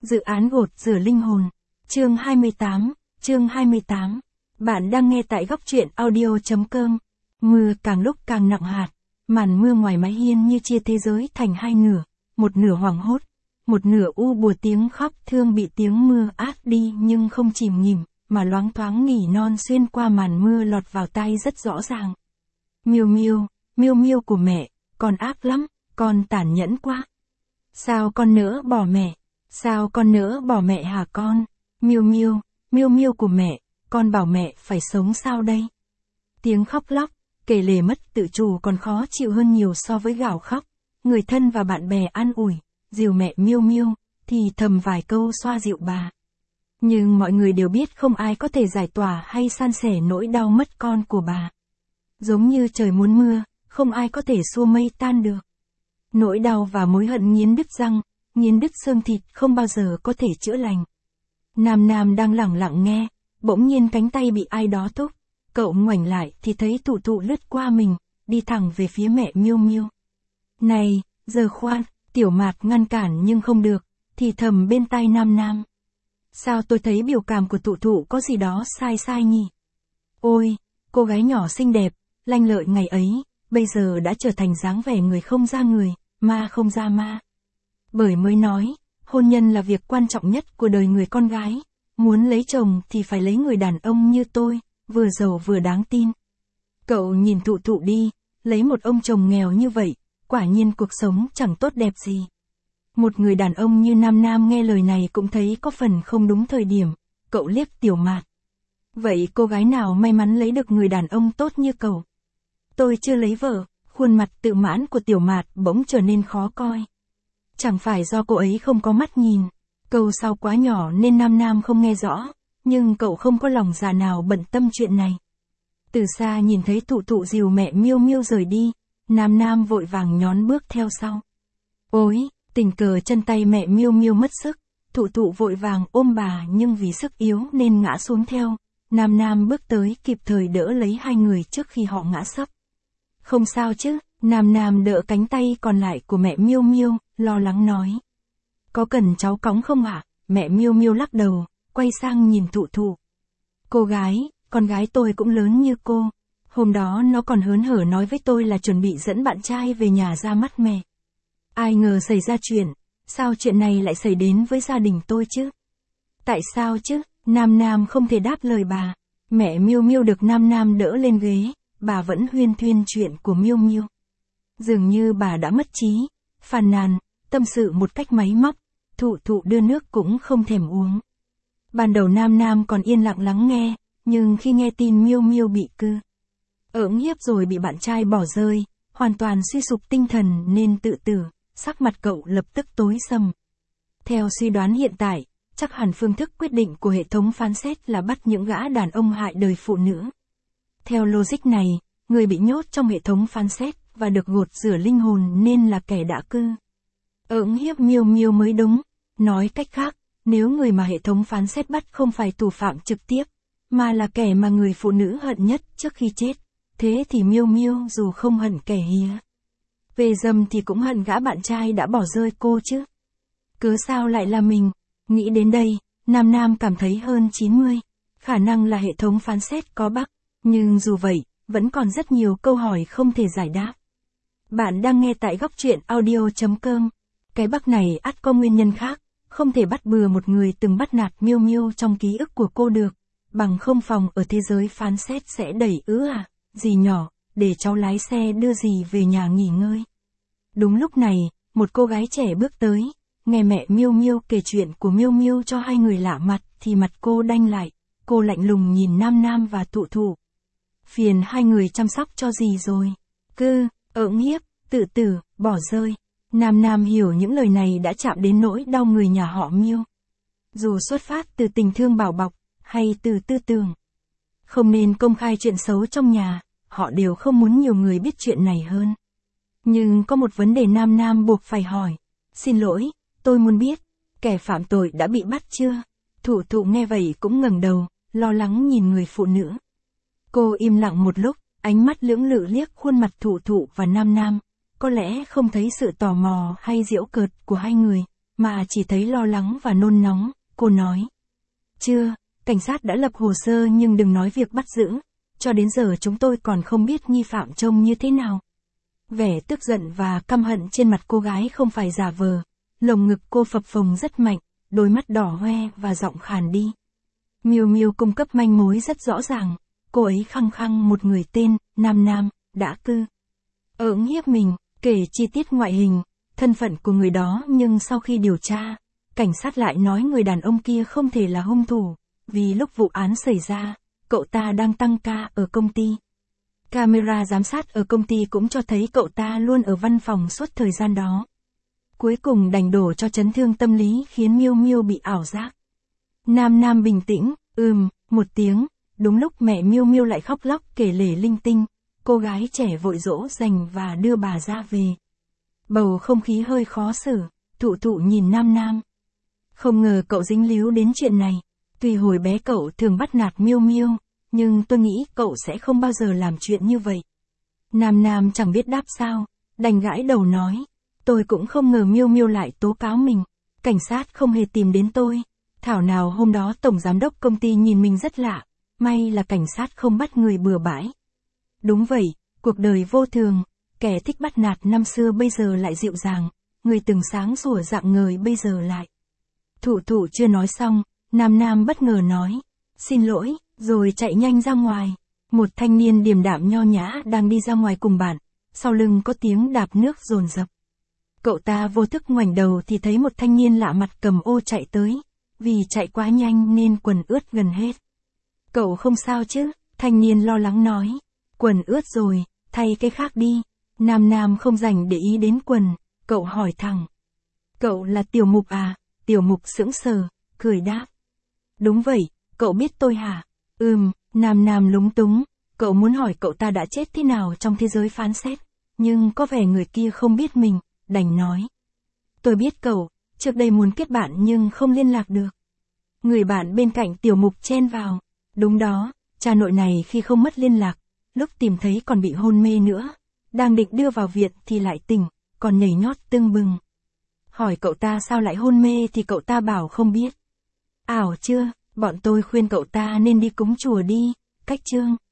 Dự án gột rửa linh hồn. Chương 28. Bạn đang nghe tại góc truyện audio.com. Mưa càng lúc càng nặng hạt. Màn mưa ngoài mái hiên như chia thế giới thành hai nửa. Một nửa hoảng hốt. Một nửa u buồn tiếng khóc thương bị tiếng mưa át đi nhưng không chìm nghỉm, mà loáng thoáng nỉ non xuyên qua màn mưa lọt vào tai rất rõ ràng. Miêu miêu, miêu miêu của mẹ, con ác lắm, con tàn nhẫn quá. Sao con nỡ bỏ mẹ? Sao con nỡ bỏ mẹ hả con? Miêu miêu, miêu miêu của mẹ, con bảo mẹ phải sống sao đây? Tiếng khóc lóc, kể lể mất tự chủ còn khó chịu hơn nhiều so với gào khóc. Người thân và bạn bè an ủi, dìu mẹ miêu miêu, thì thầm vài câu xoa dịu bà. Nhưng mọi người đều biết không ai có thể giải tỏa hay san sẻ nỗi đau mất con của bà. Giống như trời muốn mưa, không ai có thể xua mây tan được. Nỗi đau và mối hận nghiến đứt răng, nghiến đứt xương thịt không bao giờ có thể chữa lành. Nam đang lẳng lặng nghe, bỗng nhiên cánh tay bị ai đó thúc. Cậu ngoảnh lại thì thấy Thụ Thụ lướt qua mình, đi thẳng về phía mẹ miêu miêu. Này, giờ khoan, Tiểu Mạt ngăn cản nhưng không được, thì thầm bên tai Nam. Sao tôi thấy biểu cảm của Thụ Thụ có gì đó sai nhỉ? Ôi, cô gái nhỏ xinh đẹp, lanh lợi ngày ấy, bây giờ đã trở thành dáng vẻ người không ra người, ma không ra ma. Bởi mới nói, hôn nhân là việc quan trọng nhất của đời người con gái, muốn lấy chồng thì phải lấy người đàn ông như tôi, vừa giàu vừa đáng tin. Cậu nhìn Thụ Thụ đi, lấy một ông chồng nghèo như vậy, quả nhiên cuộc sống chẳng tốt đẹp gì. Một người đàn ông như Nam nghe lời này cũng thấy có phần không đúng thời điểm, cậu liếc Tiểu Mạt. Vậy cô gái nào may mắn lấy được người đàn ông tốt như cậu? Tôi chưa lấy vợ, khuôn mặt tự mãn của Tiểu Mạt bỗng trở nên khó coi. Chẳng phải do cô ấy không có mắt nhìn, câu sau quá nhỏ nên Nam không nghe rõ, nhưng cậu không có lòng dạ nào bận tâm chuyện này. Từ xa nhìn thấy Thụ Thụ dìu mẹ miêu miêu rời đi, Nam vội vàng nhón bước theo sau. Ôi, tình cờ chân tay mẹ miêu miêu mất sức, Thụ Thụ vội vàng ôm bà nhưng vì sức yếu nên ngã xuống theo. Nam bước tới kịp thời đỡ lấy hai người trước khi họ ngã sấp. Không sao chứ? Nam đỡ cánh tay còn lại của mẹ miêu miêu, lo lắng nói. Có cần cháu cõng không ạ? Mẹ miêu miêu lắc đầu, quay sang nhìn Thụ Thụ. Cô gái, con gái tôi cũng lớn như cô. Hôm đó nó còn hớn hở nói với tôi là chuẩn bị dẫn bạn trai về nhà ra mắt mẹ. Ai ngờ xảy ra chuyện, sao chuyện này lại xảy đến với gia đình tôi chứ? Tại sao chứ? Nam không thể đáp lời bà. Mẹ miêu miêu được Nam đỡ lên ghế, bà vẫn huyên thuyên chuyện của miêu miêu. Dường như bà đã mất trí, phàn nàn, tâm sự một cách máy móc, Thụ Thụ đưa nước cũng không thèm uống. Ban đầu Nam còn yên lặng lắng nghe, nhưng khi nghe tin miêu miêu bị ỡm hiếp rồi bị bạn trai bỏ rơi, hoàn toàn suy sụp tinh thần nên tự tử, sắc mặt cậu lập tức tối sầm. Theo suy đoán hiện tại, chắc hẳn phương thức quyết định của hệ thống phán xét là bắt những gã đàn ông hại đời phụ nữ. Theo logic này, người bị nhốt trong hệ thống phán xét và được gột rửa linh hồn nên là kẻ đã ỡm hiếp miêu miêu mới đúng. Nói cách khác, nếu người mà hệ thống phán xét bắt không phải thủ phạm trực tiếp, mà là kẻ mà người phụ nữ hận nhất trước khi chết, thế thì miêu miêu dù không hận kẻ hía về dâm thì cũng hận gã bạn trai đã bỏ rơi cô chứ. Cớ sao lại là mình? Nghĩ đến đây, Nam cảm thấy hơn 90. Khả năng là hệ thống phán xét có bug, nhưng dù vậy, vẫn còn rất nhiều câu hỏi không thể giải đáp. Bạn đang nghe tại góc truyện audio.com. Cái bug này ắt có nguyên nhân khác, không thể bắt bừa một người từng bắt nạt miêu miêu trong ký ức của cô được, bằng không phòng ở thế giới phán xét sẽ đẩy dì nhỏ, để cháu lái xe đưa dì về nhà nghỉ ngơi. Đúng lúc này, một cô gái trẻ bước tới, nghe mẹ miêu miêu kể chuyện của miêu miêu cho hai người lạ mặt thì mặt cô đanh lại, cô lạnh lùng nhìn Nam và Thụ Thụ. Phiền hai người chăm sóc cho dì rồi. Ỡm hiếp, tự tử, bỏ rơi. Nam hiểu những lời này đã chạm đến nỗi đau người nhà họ Miêu. Dù xuất phát từ tình thương bảo bọc, hay từ tư tưởng không nên công khai chuyện xấu trong nhà, họ đều không muốn nhiều người biết chuyện này hơn. Nhưng có một vấn đề Nam buộc phải hỏi. Xin lỗi, tôi muốn biết, kẻ phạm tội đã bị bắt chưa? Thụ Thụ nghe vậy cũng ngẩng đầu, lo lắng nhìn người phụ nữ. Cô im lặng một lúc, ánh mắt lưỡng lự liếc khuôn mặt Thụ Thụ và Nam. Có lẽ không thấy sự tò mò hay giễu cợt của hai người, mà chỉ thấy lo lắng và nôn nóng, cô nói. Chưa, cảnh sát đã lập hồ sơ nhưng đừng nói việc bắt giữ, cho đến giờ chúng tôi còn không biết nghi phạm trông như thế nào. Vẻ tức giận và căm hận trên mặt cô gái không phải giả vờ, lồng ngực cô phập phồng rất mạnh, đôi mắt đỏ hoe và giọng khàn đi. Miu Miu cung cấp manh mối rất rõ ràng, cô ấy khăng khăng một người tên Nam Nam đã cưỡng hiếp mình, kể chi tiết ngoại hình, thân phận của người đó, nhưng sau khi điều tra, cảnh sát lại nói người đàn ông kia không thể là hung thủ, vì lúc vụ án xảy ra, cậu ta đang tăng ca ở công ty. Camera giám sát ở công ty cũng cho thấy cậu ta luôn ở văn phòng suốt thời gian đó. Cuối cùng đành đổ cho chấn thương tâm lý khiến Miu Miu bị ảo giác. Nam Nam bình tĩnh, một tiếng, đúng lúc mẹ Miu Miu lại khóc lóc kể lể linh tinh, cô gái trẻ vội dỗ dành và đưa bà ra về. Bầu không khí hơi khó xử, Thụ Thụ nhìn Nam Nam. Không ngờ cậu dính líu đến chuyện này, tuy hồi bé cậu thường bắt nạt Miu Miu, nhưng tôi nghĩ cậu sẽ không bao giờ làm chuyện như vậy. Nam Nam chẳng biết đáp sao, đành gãi đầu nói, tôi cũng không ngờ Miu Miu lại tố cáo mình, cảnh sát không hề tìm đến tôi, thảo nào hôm đó tổng giám đốc công ty nhìn mình rất lạ, may là cảnh sát không bắt người bừa bãi. Đúng vậy, cuộc đời vô thường, kẻ thích bắt nạt năm xưa bây giờ lại dịu dàng, người từng sáng sủa rạng ngời bây giờ lại. Thụ Thụ chưa nói xong, Nam Nam bất ngờ nói, xin lỗi, rồi chạy nhanh ra ngoài. Một thanh niên điềm đạm nho nhã đang đi ra ngoài cùng bạn, sau lưng có tiếng đạp nước dồn dập. Cậu ta vô thức ngoảnh đầu thì thấy một thanh niên lạ mặt cầm ô chạy tới, vì chạy quá nhanh nên quần ướt gần hết. Cậu không sao chứ? Thanh niên lo lắng nói. Quần ướt rồi, thay cái khác đi. Nam Nam không dành để ý đến quần, cậu hỏi thẳng. Cậu là Tiểu Mục à? Tiểu Mục sững sờ, cười đáp. Đúng vậy, cậu biết tôi hả? Nam Nam lúng túng, cậu muốn hỏi cậu ta đã chết thế nào trong thế giới phán xét, nhưng có vẻ người kia không biết mình, đành nói. Tôi biết cậu, trước đây muốn kết bạn nhưng không liên lạc được. Người bạn bên cạnh Tiểu Mục chen vào. Đúng đó, cha nội này khi không mất liên lạc, lúc tìm thấy còn bị hôn mê nữa. Đang định đưa vào viện thì lại tỉnh, còn nhảy nhót tưng bừng. Hỏi cậu ta sao lại hôn mê thì cậu ta bảo không biết. Ảo chưa, bọn tôi khuyên cậu ta nên đi cúng chùa đi, cách chương.